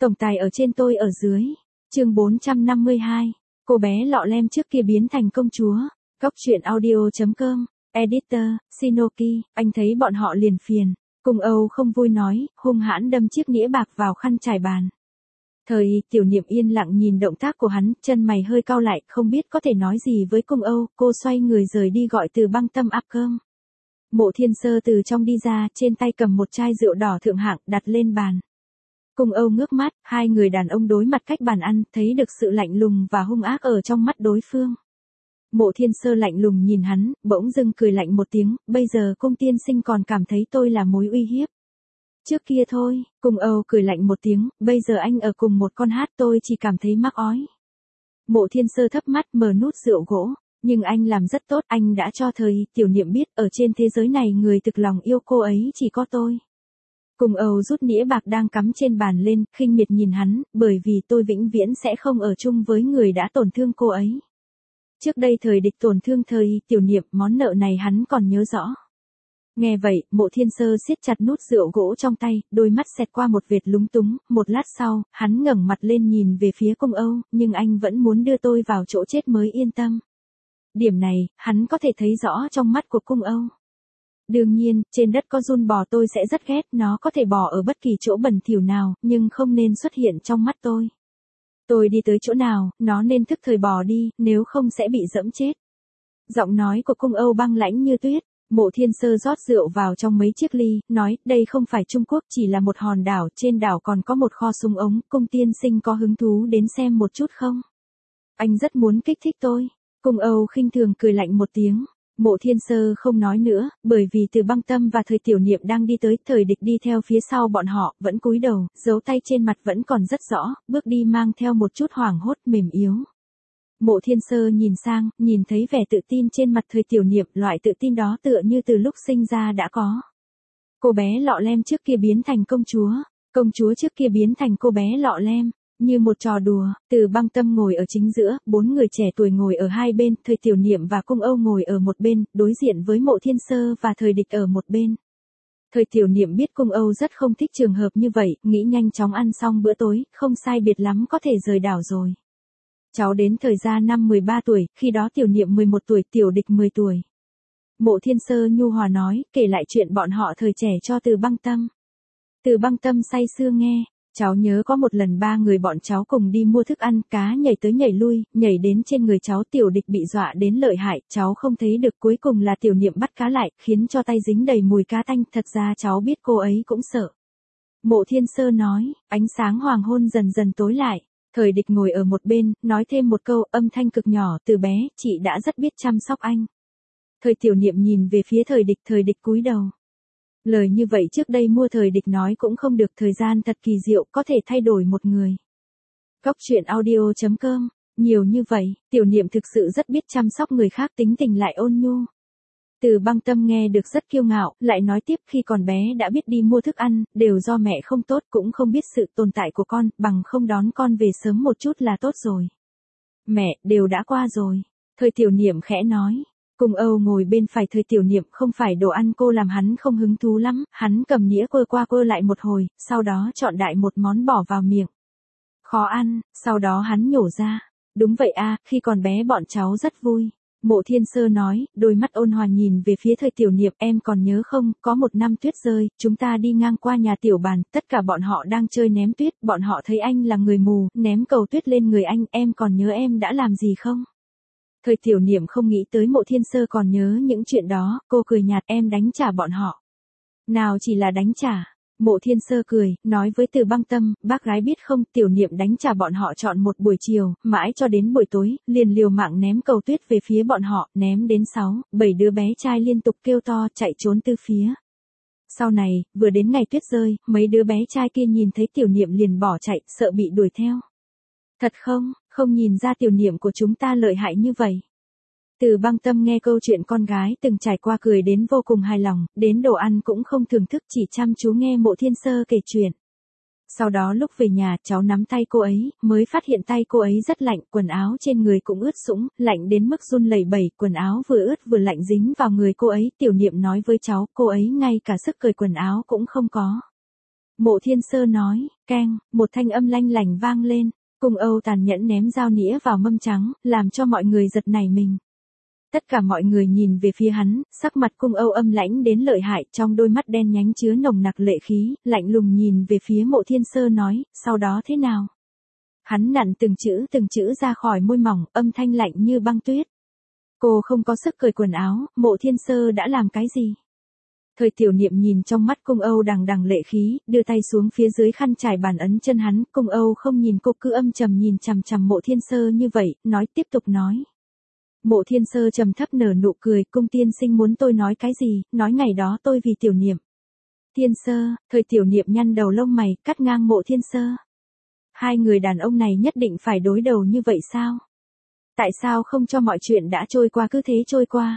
Tổng tài ở trên tôi ở dưới. Chương 452. Cô bé lọ lem trước kia biến thành công chúa. Góc truyện audio.com. Editor, Shinoki, anh thấy bọn họ liền phiền. Cung Âu không vui nói, hung hãn đâm chiếc nĩa bạc vào khăn trải bàn. Tiểu Niệm yên lặng nhìn động tác của hắn, chân mày hơi cau lại, không biết có thể nói gì với Cung Âu, cô xoay người rời đi gọi Từ Băng Tâm áp cơm. Mộ Thiên Sơ từ trong đi ra, trên tay cầm một chai rượu đỏ thượng hạng, đặt lên bàn. Cung Âu ngước mắt, hai người đàn ông đối mặt cách bàn ăn, thấy được sự lạnh lùng và hung ác ở trong mắt đối phương. Mộ Thiên Sơ lạnh lùng nhìn hắn, bỗng dưng cười lạnh một tiếng, bây giờ Cung tiên sinh còn cảm thấy tôi là mối uy hiếp. Trước kia thôi, Cung Âu cười lạnh một tiếng, bây giờ anh ở cùng một con hát tôi chỉ cảm thấy mắc ói. Mộ Thiên Sơ thấp mắt mở nút rượu gỗ, nhưng anh làm rất tốt, anh đã cho Tiểu Niệm biết ở trên thế giới này người thực lòng yêu cô ấy chỉ có tôi. Cung Âu rút nĩa bạc đang cắm trên bàn lên, khinh miệt nhìn hắn, bởi vì tôi vĩnh viễn sẽ không ở chung với người đã tổn thương cô ấy. Trước đây thời địch tổn thương Tiểu Niệm, món nợ này hắn còn nhớ rõ. Nghe vậy, Mộ Thiên Sơ siết chặt nút rượu gỗ trong tay, đôi mắt xẹt qua một vệt lúng túng, một lát sau, hắn ngẩng mặt lên nhìn về phía Cung Âu, nhưng anh vẫn muốn đưa tôi vào chỗ chết mới yên tâm. Điểm này, hắn có thể thấy rõ trong mắt của Cung Âu. Đương nhiên, trên đất có giun bò tôi sẽ rất ghét, nó có thể bò ở bất kỳ chỗ bẩn thỉu nào, nhưng không nên xuất hiện trong mắt tôi. Tôi đi tới chỗ nào, nó nên thức thời bò đi, nếu không sẽ bị dẫm chết. Giọng nói của Cung Âu băng lãnh như tuyết. Mộ Thiên Sơ rót rượu vào trong mấy chiếc ly, nói, đây không phải Trung Quốc, chỉ là một hòn đảo, trên đảo còn có một kho súng ống, Cung tiên sinh có hứng thú đến xem một chút không? Anh rất muốn kích thích tôi. Cung Âu khinh thường cười lạnh một tiếng. Mộ Thiên Sơ không nói nữa, bởi vì Từ Băng Tâm và Tiểu Niệm đang đi tới, thời địch đi theo phía sau bọn họ, vẫn cúi đầu, dấu tay trên mặt vẫn còn rất rõ, bước đi mang theo một chút hoảng hốt mềm yếu. Mộ Thiên Sơ nhìn sang, nhìn thấy vẻ tự tin trên mặt Tiểu Niệm, loại tự tin đó tựa như từ lúc sinh ra đã có. Cô bé lọ lem trước kia biến thành công chúa trước kia biến thành cô bé lọ lem. Như một trò đùa, Từ Băng Tâm ngồi ở chính giữa, bốn người trẻ tuổi ngồi ở hai bên, Tiểu Niệm và Cung Âu ngồi ở một bên, đối diện với Mộ Thiên Sơ và thời địch ở một bên. Tiểu Niệm biết Cung Âu rất không thích trường hợp như vậy, nghĩ nhanh chóng ăn xong bữa tối, không sai biệt lắm có thể rời đảo rồi. Cháu đến thời gian năm 13 tuổi, khi đó Tiểu Niệm 11 tuổi, tiểu địch 10 tuổi. Mộ Thiên Sơ nhu hòa nói, kể lại chuyện bọn họ thời trẻ cho Từ Băng Tâm. Từ Băng Tâm say sưa nghe. Cháu nhớ có một lần ba người bọn cháu cùng đi mua thức ăn, cá nhảy tới nhảy lui, nhảy đến trên người cháu, tiểu địch bị dọa đến lợi hại, cháu không thấy được, cuối cùng là Tiểu Niệm bắt cá lại, khiến cho tay dính đầy mùi cá tanh, thật ra cháu biết cô ấy cũng sợ. Mộ Thiên Sơ nói, ánh sáng hoàng hôn dần dần tối lại, thời địch ngồi ở một bên, nói thêm một câu, âm thanh cực nhỏ, từ bé, chị đã rất biết chăm sóc anh. Tiểu Niệm nhìn về phía thời địch cúi đầu. Lời như vậy trước đây mua thời địch nói cũng không được, thời gian thật kỳ diệu, có thể thay đổi một người. Góc truyện audio.com. Nhiều như vậy, Tiểu Niệm thực sự rất biết chăm sóc người khác, tính tình lại ôn nhu. Từ Băng Tâm nghe được rất kiêu ngạo, lại nói tiếp, khi còn bé đã biết đi mua thức ăn, đều do mẹ không tốt, cũng không biết sự tồn tại của con, bằng không đón con về sớm một chút là tốt rồi. Mẹ, đều đã qua rồi. Tiểu Niệm khẽ nói. Cung Âu ngồi bên phải Tiểu Niệm, không phải đồ ăn cô làm hắn không hứng thú lắm, hắn cầm nĩa quơ qua quơ lại một hồi, sau đó chọn đại một món bỏ vào miệng. Khó ăn, sau đó hắn nhổ ra. Đúng vậy à, khi còn bé bọn cháu rất vui. Mộ Thiên Sơ nói, đôi mắt ôn hòa nhìn về phía Tiểu Niệm, em còn nhớ không, có một năm tuyết rơi, chúng ta đi ngang qua nhà Tiểu Bàn, tất cả bọn họ đang chơi ném tuyết, bọn họ thấy anh là người mù, ném cầu tuyết lên người anh, em còn nhớ em đã làm gì không? Tiểu Niệm không nghĩ tới Mộ Thiên Sơ còn nhớ những chuyện đó, cô cười nhạt, em đánh trả bọn họ. Nào chỉ là đánh trả. Mộ Thiên Sơ cười, nói với Từ Băng Tâm, bác gái biết không, Tiểu Niệm đánh trả bọn họ trọn một buổi chiều, mãi cho đến buổi tối, liền liều mạng ném cầu tuyết về phía bọn họ, ném đến 6-7 đứa bé trai liên tục kêu to, chạy trốn từ phía. Sau này, vừa đến ngày tuyết rơi, mấy đứa bé trai kia nhìn thấy Tiểu Niệm liền bỏ chạy, sợ bị đuổi theo. Thật không nhìn ra Tiểu Niệm của chúng ta lợi hại như vậy. Từ Băng Tâm nghe câu chuyện con gái từng trải qua cười đến vô cùng hài lòng, đến đồ ăn cũng không thưởng thức, chỉ chăm chú nghe Mộ Thiên Sơ kể chuyện. Sau đó lúc về nhà, cháu nắm tay cô ấy, mới phát hiện tay cô ấy rất lạnh, quần áo trên người cũng ướt sũng, lạnh đến mức run lẩy bẩy, quần áo vừa ướt vừa lạnh dính vào người cô ấy. Tiểu Niệm nói với cháu, cô ấy ngay cả sức cởi quần áo cũng không có. Mộ Thiên Sơ nói, keng, một thanh âm lanh lảnh vang lên, Cung Âu tàn nhẫn ném dao nĩa vào mâm trắng, làm cho mọi người giật nảy mình. Tất cả mọi người nhìn về phía hắn, sắc mặt Cung Âu âm lãnh đến lợi hại, trong đôi mắt đen nhánh chứa nồng nặc lệ khí, lạnh lùng nhìn về phía Mộ Thiên Sơ nói, sau đó thế nào? Hắn nặn từng chữ ra khỏi môi mỏng, âm thanh lạnh như băng tuyết. Cô không có sức cởi quần áo, Mộ Thiên Sơ đã làm cái gì? Thời Tiểu Niệm nhìn trong mắt Cung Âu đằng đằng lệ khí, đưa tay xuống phía dưới khăn trải bàn ấn chân hắn, Cung Âu không nhìn cô cứ âm trầm nhìn chằm chằm Mộ Thiên Sơ như vậy, tiếp tục nói. Mộ Thiên Sơ trầm thấp nở nụ cười, Cung tiên sinh muốn tôi nói cái gì, nói ngày đó tôi vì Tiểu Niệm. Thiên Sơ, Thời Tiểu Niệm nhăn đầu lông mày, cắt ngang Mộ Thiên Sơ. Hai người đàn ông này nhất định phải đối đầu như vậy sao? Tại sao không cho mọi chuyện đã trôi qua cứ thế trôi qua?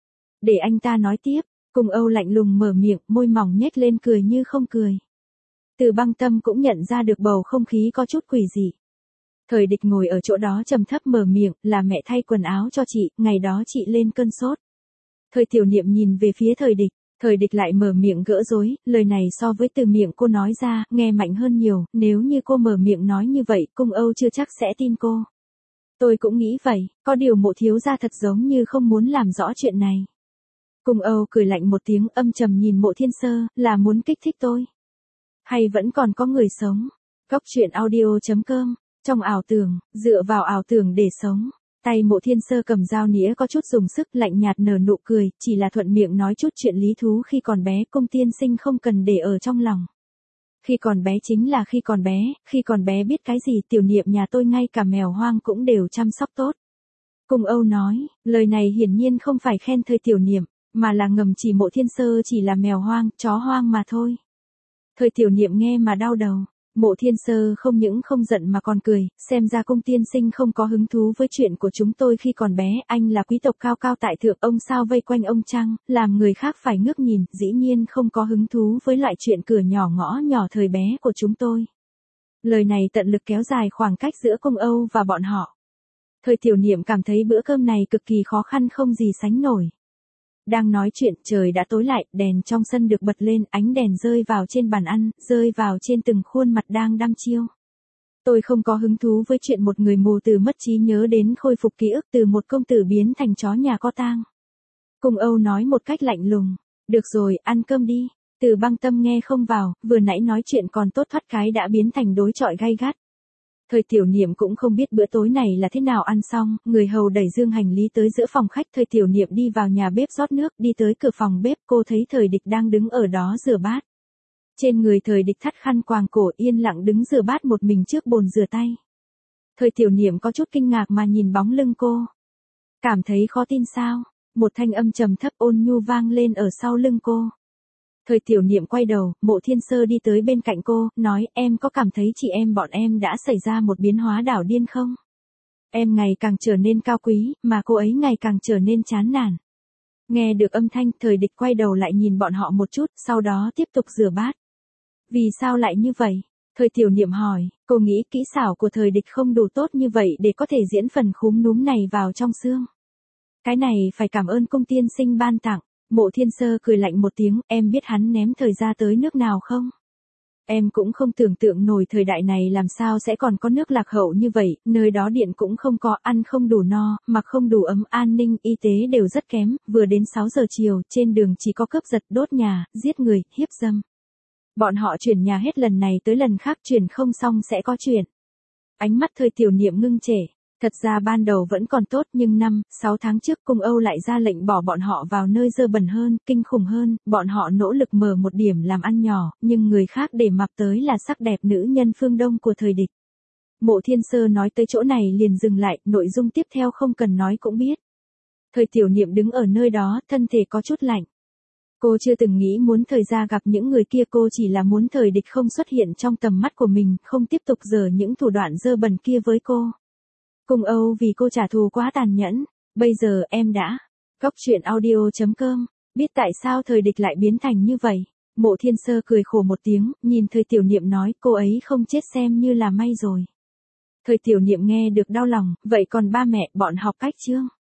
Để anh ta nói tiếp. Cung Âu lạnh lùng mở miệng, môi mỏng nhếch lên cười như không cười. Từ Băng Tâm cũng nhận ra được bầu không khí có chút quỷ dị. Thời Địch ngồi ở chỗ đó trầm thấp mở miệng, là mẹ thay quần áo cho chị, ngày đó chị lên cơn sốt. Thời Tiểu Niệm nhìn về phía Thời Địch lại mở miệng gỡ rối, lời này so với từ miệng cô nói ra, nghe mạnh hơn nhiều, nếu như cô mở miệng nói như vậy, Cung Âu chưa chắc sẽ tin cô. Tôi cũng nghĩ vậy, có điều Mộ thiếu gia thật giống như không muốn làm rõ chuyện này. Cung Âu cười lạnh một tiếng âm trầm nhìn Mộ Thiên Sơ, là muốn kích thích tôi. Hay vẫn còn có người sống? Góc truyện audio.com, trong ảo tưởng, dựa vào ảo tưởng để sống. Tay Mộ Thiên Sơ cầm dao nĩa có chút dùng sức lạnh nhạt nở nụ cười, chỉ là thuận miệng nói chút chuyện lý thú khi còn bé, Cung tiên sinh không cần để ở trong lòng. Khi còn bé chính là khi còn bé biết cái gì, Tiểu Niệm nhà tôi ngay cả mèo hoang cũng đều chăm sóc tốt. Cung Âu nói, lời này hiển nhiên không phải khen Thời Tiểu Niệm, mà là ngầm chỉ Mộ Thiên Sơ chỉ là mèo hoang, chó hoang mà thôi. Thời Tiểu Niệm nghe mà đau đầu. Mộ Thiên Sơ không những không giận mà còn cười, xem ra Cung tiên sinh không có hứng thú với chuyện của chúng tôi khi còn bé, anh là quý tộc cao cao tại thượng, ông sao vây quanh ông chăng, làm người khác phải ngước nhìn, dĩ nhiên không có hứng thú với loại chuyện cửa nhỏ ngõ nhỏ thời bé của chúng tôi. Lời này tận lực kéo dài khoảng cách giữa Cung Âu và bọn họ. Thời Tiểu Niệm cảm thấy bữa cơm này cực kỳ khó khăn không gì sánh nổi. Đang nói chuyện, trời đã tối lại, đèn trong sân được bật lên, ánh đèn rơi vào trên bàn ăn, rơi vào trên từng khuôn mặt đang đăm chiêu. Tôi không có hứng thú với chuyện một người mù từ mất trí nhớ đến khôi phục ký ức, từ một công tử biến thành chó nhà có tang. Cung Âu nói một cách lạnh lùng. Được rồi, ăn cơm đi. Từ Băng Tâm nghe không vào, vừa nãy nói chuyện còn tốt thoát cái đã biến thành đối chọi gay gắt. Thời Tiểu Niệm cũng không biết bữa tối này là thế nào, ăn xong, người hầu đẩy dương hành lý tới giữa phòng khách, Thời Tiểu Niệm đi vào nhà bếp rót nước, đi tới cửa phòng bếp, cô thấy Thời Địch đang đứng ở đó rửa bát. Trên người Thời Địch thắt khăn quàng cổ, yên lặng đứng rửa bát một mình trước bồn rửa tay. Thời Tiểu Niệm có chút kinh ngạc mà nhìn bóng lưng cô. Cảm thấy khó tin sao? Một thanh âm trầm thấp ôn nhu vang lên ở sau lưng cô. Thời Tiểu Niệm quay đầu, Mộ Thiên Sơ đi tới bên cạnh cô, nói, em có cảm thấy chị em bọn em đã xảy ra một biến hóa đảo điên không? Em ngày càng trở nên cao quý, mà cô ấy ngày càng trở nên chán nản. Nghe được âm thanh, Thời Địch quay đầu lại nhìn bọn họ một chút, sau đó tiếp tục rửa bát. Vì sao lại như vậy? Thời Tiểu Niệm hỏi, cô nghĩ kỹ xảo của Thời Địch không đủ tốt như vậy để có thể diễn phần khúm núm này vào trong xương. Cái này phải cảm ơn Cung tiên sinh ban tặng. Mộ Thiên Sơ cười lạnh một tiếng, em biết hắn ném thời ra tới nước nào không? Em cũng không tưởng tượng nổi thời đại này làm sao sẽ còn có nước lạc hậu như vậy, nơi đó điện cũng không có, ăn không đủ no, mặc không đủ ấm, an ninh, y tế đều rất kém, vừa đến 6 giờ chiều, trên đường chỉ có cướp giật, đốt nhà, giết người, hiếp dâm. Bọn họ chuyển nhà hết lần này tới lần khác, chuyển không xong sẽ có chuyện. Ánh mắt Thời Tiểu Niệm ngưng trệ. Thật ra ban đầu vẫn còn tốt, nhưng 5-6 tháng trước Cung Âu lại ra lệnh bỏ bọn họ vào nơi dơ bẩn hơn, kinh khủng hơn, bọn họ nỗ lực mở một điểm làm ăn nhỏ, nhưng người khác để mặc tới là sắc đẹp nữ nhân phương Đông của Thời Địch. Mộ Thiên Sơ nói tới chỗ này liền dừng lại, nội dung tiếp theo không cần nói cũng biết. Thời Tiểu Niệm đứng ở nơi đó, thân thể có chút lạnh. Cô chưa từng nghĩ muốn Thời gia gặp những người kia, cô chỉ là muốn Thời Địch không xuất hiện trong tầm mắt của mình, không tiếp tục giở những thủ đoạn dơ bẩn kia với cô. Cung Âu vì cô trả thù quá tàn nhẫn, bây giờ em đã. Góc truyện audio.com, biết tại sao Thời Địch lại biến thành như vậy. Mộ Thiên Sơ cười khổ một tiếng, nhìn Thời Tiểu Niệm nói, cô ấy không chết xem như là may rồi. Thời Tiểu Niệm nghe được đau lòng, vậy còn ba mẹ, bọn học cách chưa?